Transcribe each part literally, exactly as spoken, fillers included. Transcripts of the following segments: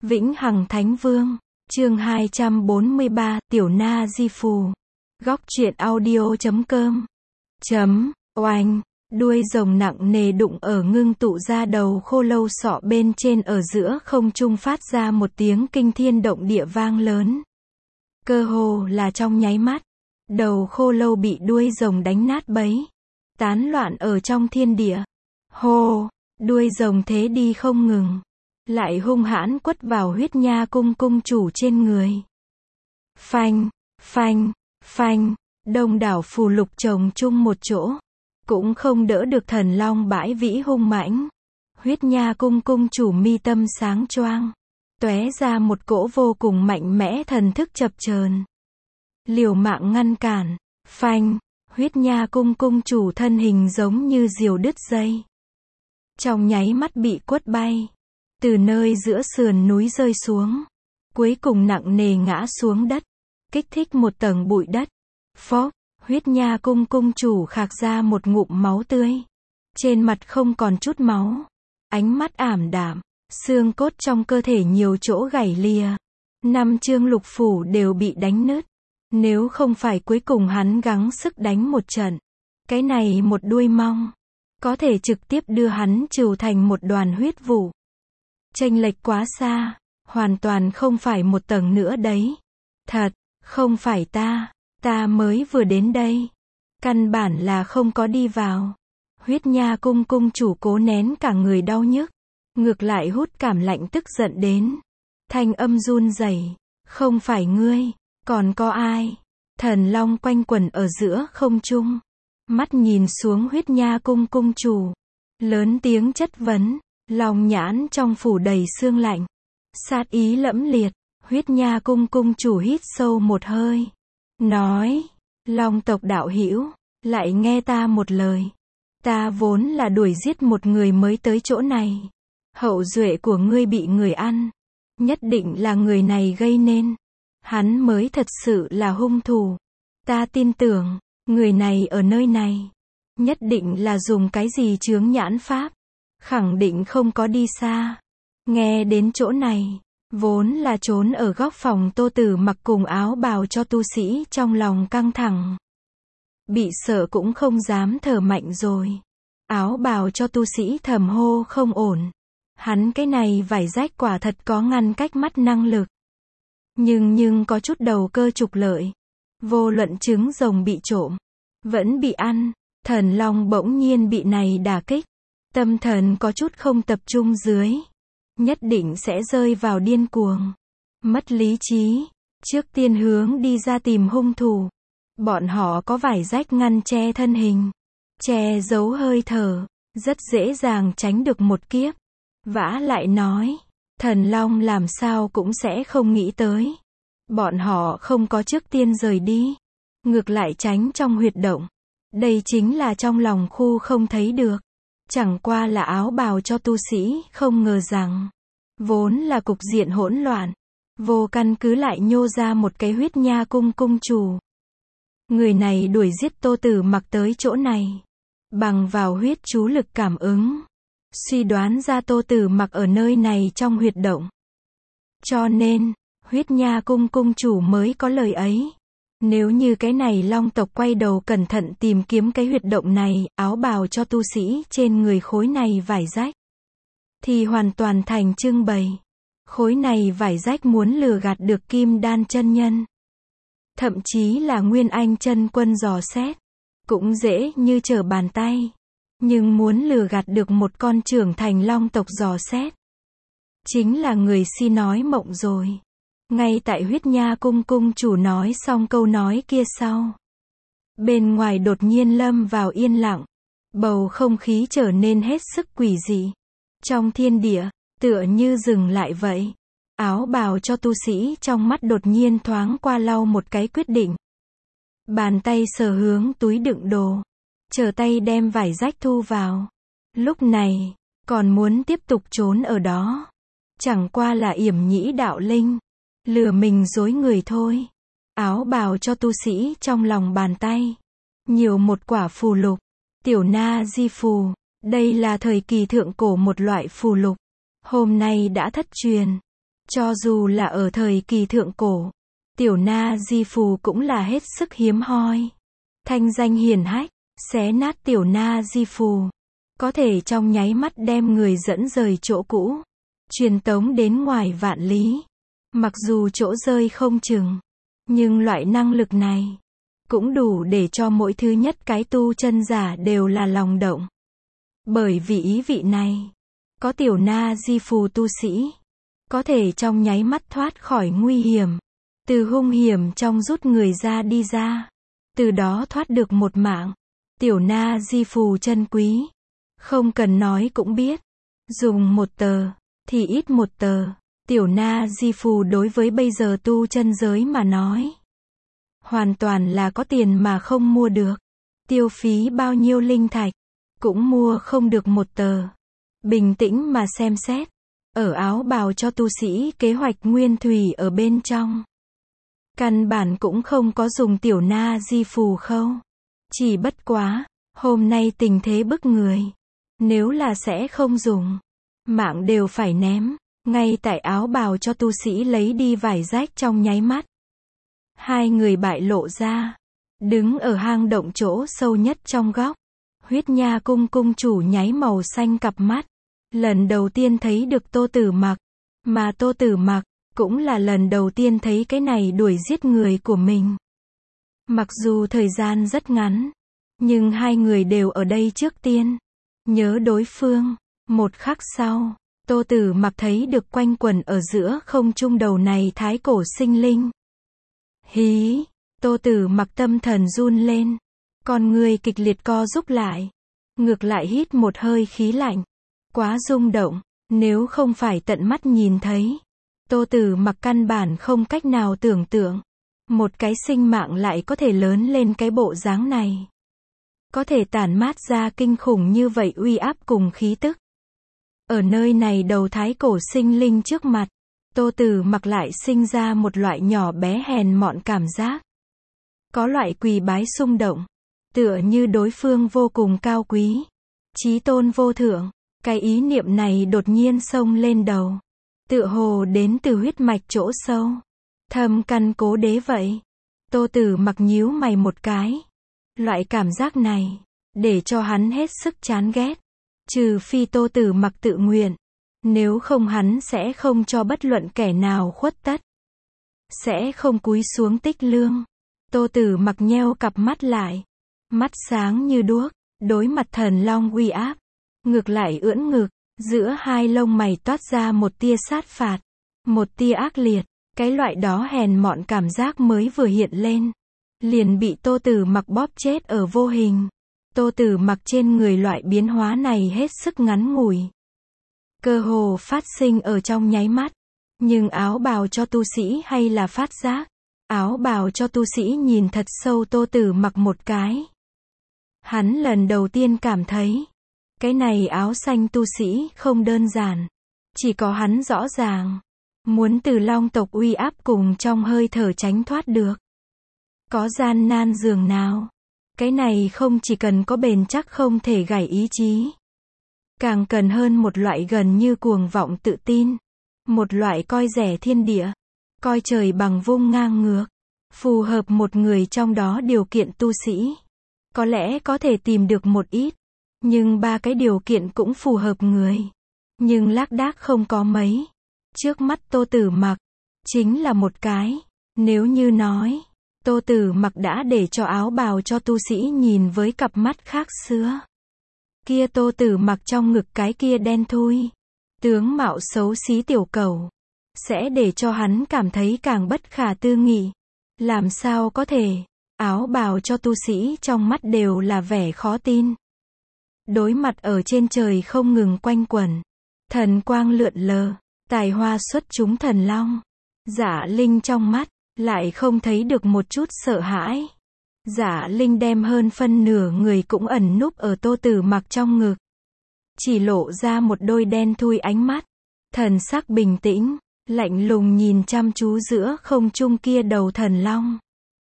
Vĩnh Hằng Thánh Vương, chương hai trăm bốn mươi ba, Tiểu Na Di Phù. Góc truyện audio chấm com. Chấm, oanh, đuôi rồng nặng nề đụng ở ngưng tụ ra đầu khô lâu sọ bên trên ở giữa không trung phát ra một tiếng kinh thiên động địa vang lớn. Cơ hồ là trong nháy mắt, đầu khô lâu bị đuôi rồng đánh nát bấy, tán loạn ở trong thiên địa. Hô, đuôi rồng thế đi không ngừng, lại hung hãn quất vào Huyết Nha cung cung chủ trên người. Phanh, phanh, phanh, đông đảo phù lục chồng chung một chỗ, cũng không đỡ được thần long bãi vĩ hung mãnh. Huyết Nha cung cung chủ mi tâm sáng choang, tóe ra một cỗ vô cùng mạnh mẽ thần thức chập chờn, liều mạng ngăn cản. Phanh, Huyết Nha cung cung chủ thân hình giống như diều đứt dây, trong nháy mắt bị quất bay, từ nơi giữa sườn núi rơi xuống, cuối cùng nặng nề ngã xuống đất, kích thích một tầng bụi đất. Phốc, Huyết Nha cung cung chủ khạc ra một ngụm máu tươi, trên mặt không còn chút máu, ánh mắt ảm đạm, xương cốt trong cơ thể nhiều chỗ gãy lìa, năm chương lục phủ đều bị đánh nứt. Nếu không phải cuối cùng hắn gắng sức đánh một trận, cái này một đuôi mong có thể trực tiếp đưa hắn trừ thành một đoàn huyết vụ. Chênh lệch quá xa, hoàn toàn không phải một tầng nữa đấy. Thật, không phải ta, ta mới vừa đến đây, căn bản là không có đi vào. Huyết Nha cung cung chủ cố nén cả người đau nhức, ngược lại hút cảm lạnh tức giận đến, thanh âm run rẩy, không phải ngươi, còn có ai? Thần long quanh quẩn ở giữa không trung, mắt nhìn xuống Huyết Nha cung cung chủ, lớn tiếng chất vấn, lòng nhãn trong phủ đầy sương lạnh, sát ý lẫm liệt. Huyết Nha cung cung chủ hít sâu một hơi, nói, Long tộc đạo hữu, lại nghe ta một lời. Ta vốn là đuổi giết một người mới tới chỗ này, hậu duệ của ngươi bị người ăn, nhất định là người này gây nên, hắn mới thật sự là hung thủ. Ta tin tưởng, người này ở nơi này, nhất định là dùng cái gì chướng nhãn pháp, khẳng định không có đi xa. Nghe đến chỗ này, vốn là trốn ở góc phòng Tô Tử Mặc cùng áo bào cho tu sĩ trong lòng căng thẳng, bị sợ cũng không dám thở mạnh rồi. Áo bào cho tu sĩ thầm hô không ổn, hắn cái này vải rách quả thật có ngăn cách mắt năng lực, nhưng nhưng có chút đầu cơ trục lợi. Vô luận trứng rồng bị trộm, vẫn bị ăn, thần long bỗng nhiên bị này đả kích, tâm thần có chút không tập trung dưới, nhất định sẽ rơi vào điên cuồng, mất lý trí, trước tiên hướng đi ra tìm hung thủ. Bọn họ có vải rách ngăn che thân hình, che giấu hơi thở, rất dễ dàng tránh được một kiếp. Vả lại nói, thần long làm sao cũng sẽ không nghĩ tới, bọn họ không có trước tiên rời đi, ngược lại tránh trong huyệt động. Đây chính là trong lòng khu không thấy được. Chẳng qua là áo bào cho tu sĩ không ngờ rằng, vốn là cục diện hỗn loạn, vô căn cứ lại nhô ra một cái Huyết Nha cung cung chủ. Người này đuổi giết Tô Tử Mặc tới chỗ này, bằng vào huyết chú lực cảm ứng, suy đoán ra Tô Tử Mặc ở nơi này trong huyệt động. Cho nên, Huyết Nha cung cung chủ mới có lời ấy. Nếu như cái này long tộc quay đầu cẩn thận tìm kiếm cái huyệt động này, áo bào cho tu sĩ trên người khối này vải rách, thì hoàn toàn thành trưng bày. Khối này vải rách muốn lừa gạt được Kim Đan chân nhân, thậm chí là Nguyên Anh chân quân dò xét, cũng dễ như trở bàn tay. Nhưng muốn lừa gạt được một con trưởng thành long tộc dò xét, chính là người si nói mộng rồi. Ngay tại Huyết Nha cung cung chủ nói xong câu nói kia sau, bên ngoài đột nhiên lâm vào yên lặng, bầu không khí trở nên hết sức quỷ dị. Trong thiên địa, tựa như dừng lại vậy. Áo bào cho tu sĩ trong mắt đột nhiên thoáng qua lau một cái quyết định. Bàn tay sờ hướng túi đựng đồ, chờ tay đem vải rách thu vào. Lúc này, còn muốn tiếp tục trốn ở đó, chẳng qua là yểm nhĩ đạo linh, lừa mình dối người thôi. Áo bào cho tu sĩ trong lòng bàn tay, nhiều một quả phù lục, Tiểu Na Di Phù. Đây là thời kỳ thượng cổ một loại phù lục, hôm nay đã thất truyền. Cho dù là ở thời kỳ thượng cổ, Tiểu Na Di Phù cũng là hết sức hiếm hoi. Thanh danh hiển hách, xé nát Tiểu Na Di Phù, có thể trong nháy mắt đem người dẫn rời chỗ cũ, truyền tống đến ngoài vạn lý. Mặc dù chỗ rơi không chừng, nhưng loại năng lực này cũng đủ để cho mỗi thứ nhất cái tu chân giả đều là lòng động. Bởi vì ý vị này, có Tiểu Na Di Phù tu sĩ, có thể trong nháy mắt thoát khỏi nguy hiểm, từ hung hiểm trong rút người ra đi ra, từ đó thoát được một mạng. Tiểu Na Di Phù chân quý, không cần nói cũng biết, dùng một tờ, thì ít một tờ. Tiểu Na Di Phù đối với bây giờ tu chân giới mà nói, hoàn toàn là có tiền mà không mua được. Tiêu phí bao nhiêu linh thạch, cũng mua không được một tờ. Bình tĩnh mà xem xét, ở áo bào cho tu sĩ kế hoạch nguyên thủy ở bên trong. Căn bản cũng không có dùng Tiểu Na Di Phù khâu. Chỉ bất quá, hôm nay tình thế bức người. Nếu là sẽ không dùng, mạng đều phải ném. Ngay tại áo bào cho tu sĩ lấy đi vải rách trong nháy mắt. Hai người bại lộ ra, đứng ở hang động chỗ sâu nhất trong góc. Huyết Nha cung cung chủ nháy màu xanh cặp mắt. Lần đầu tiên thấy được Tô Tử Mặc, mà Tô Tử Mặc cũng là lần đầu tiên thấy cái này đuổi giết người của mình. Mặc dù thời gian rất ngắn, nhưng hai người đều ở đây trước tiên. Nhớ đối phương. Một khắc sau, Tô Tử Mặc thấy được quanh quẩn ở giữa không trung đầu này thái cổ sinh linh. Hí, Tô Tử Mặc tâm thần run lên, con người kịch liệt co rúm lại, ngược lại hít một hơi khí lạnh. Quá rung động, nếu không phải tận mắt nhìn thấy, Tô Tử Mặc căn bản không cách nào tưởng tượng, một cái sinh mạng lại có thể lớn lên cái bộ dáng này. Có thể tản mát ra kinh khủng như vậy uy áp cùng khí tức. Ở nơi này đầu thái cổ sinh linh trước mặt, Tô Tử Mặc lại sinh ra một loại nhỏ bé hèn mọn cảm giác. Có loại quỳ bái xung động, tựa như đối phương vô cùng cao quý, chí tôn vô thượng. Cái ý niệm này đột nhiên xông lên đầu, tựa hồ đến từ huyết mạch chỗ sâu, thâm căn cố đế vậy. Tô Tử Mặc nhíu mày một cái. Loại cảm giác này, để cho hắn hết sức chán ghét. Trừ phi Tô Tử Mặc tự nguyện, nếu không hắn sẽ không cho bất luận kẻ nào khuất tất. Sẽ không cúi xuống tích lương. Tô Tử Mặc nheo cặp mắt lại, mắt sáng như đuốc, đối mặt thần long uy áp, ngược lại ưỡn ngực, giữa hai lông mày toát ra một tia sát phạt, một tia ác liệt. Cái loại đó hèn mọn cảm giác mới vừa hiện lên, liền bị Tô Tử Mặc bóp chết ở vô hình. Tô Tử Mặc trên người loại biến hóa này hết sức ngắn ngủi, cơ hồ phát sinh ở trong nháy mắt. Nhưng áo bào cho tu sĩ hay là phát giác. Áo bào cho tu sĩ nhìn thật sâu Tô Tử Mặc một cái. Hắn lần đầu tiên cảm thấy, cái này áo xanh tu sĩ không đơn giản. Chỉ có hắn rõ ràng, muốn từ long tộc uy áp cùng trong hơi thở tránh thoát được, có gian nan dường nào. Cái này không chỉ cần có bền chắc không thể gãy ý chí, càng cần hơn một loại gần như cuồng vọng tự tin, một loại coi rẻ thiên địa, coi trời bằng vung ngang ngược, phù hợp một người trong đó điều kiện tu sĩ. Có lẽ có thể tìm được một ít, nhưng ba cái điều kiện cũng phù hợp người, nhưng lác đác không có mấy. Trước mắt Tô Tử Mặc, chính là một cái. Nếu như nói, Tô Tử Mặc đã để cho áo bào cho tu sĩ nhìn với cặp mắt khác xưa, kia Tô Tử Mặc trong ngực cái kia đen thui, tướng mạo xấu xí tiểu cẩu, sẽ để cho hắn cảm thấy càng bất khả tư nghị. Làm sao có thể, áo bào cho tu sĩ trong mắt đều là vẻ khó tin. Đối mặt ở trên trời không ngừng quanh quẩn, thần quang lượn lờ, tài hoa xuất chúng thần long. Dạ Linh trong mắt, lại không thấy được một chút sợ hãi. Dạ Linh đem hơn phân nửa người cũng ẩn núp ở Tô Tử Mặc trong ngực. Chỉ lộ ra một đôi đen thui ánh mắt. Thần sắc bình tĩnh, lạnh lùng nhìn chăm chú giữa không trung kia đầu thần long.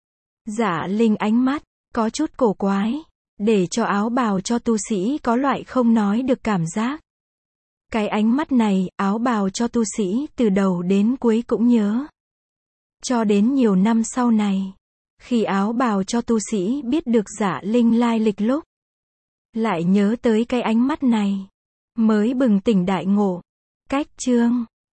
Dạ Linh ánh mắt, có chút cổ quái, để cho áo bào cho tu sĩ có loại không nói được cảm giác. Cái ánh mắt này, áo bào cho tu sĩ từ đầu đến cuối cũng nhớ. Cho đến nhiều năm sau này, khi áo bào cho tu sĩ biết được Dạ Linh lai lịch lúc, lại nhớ tới cái ánh mắt này, mới bừng tỉnh đại ngộ. Cách chương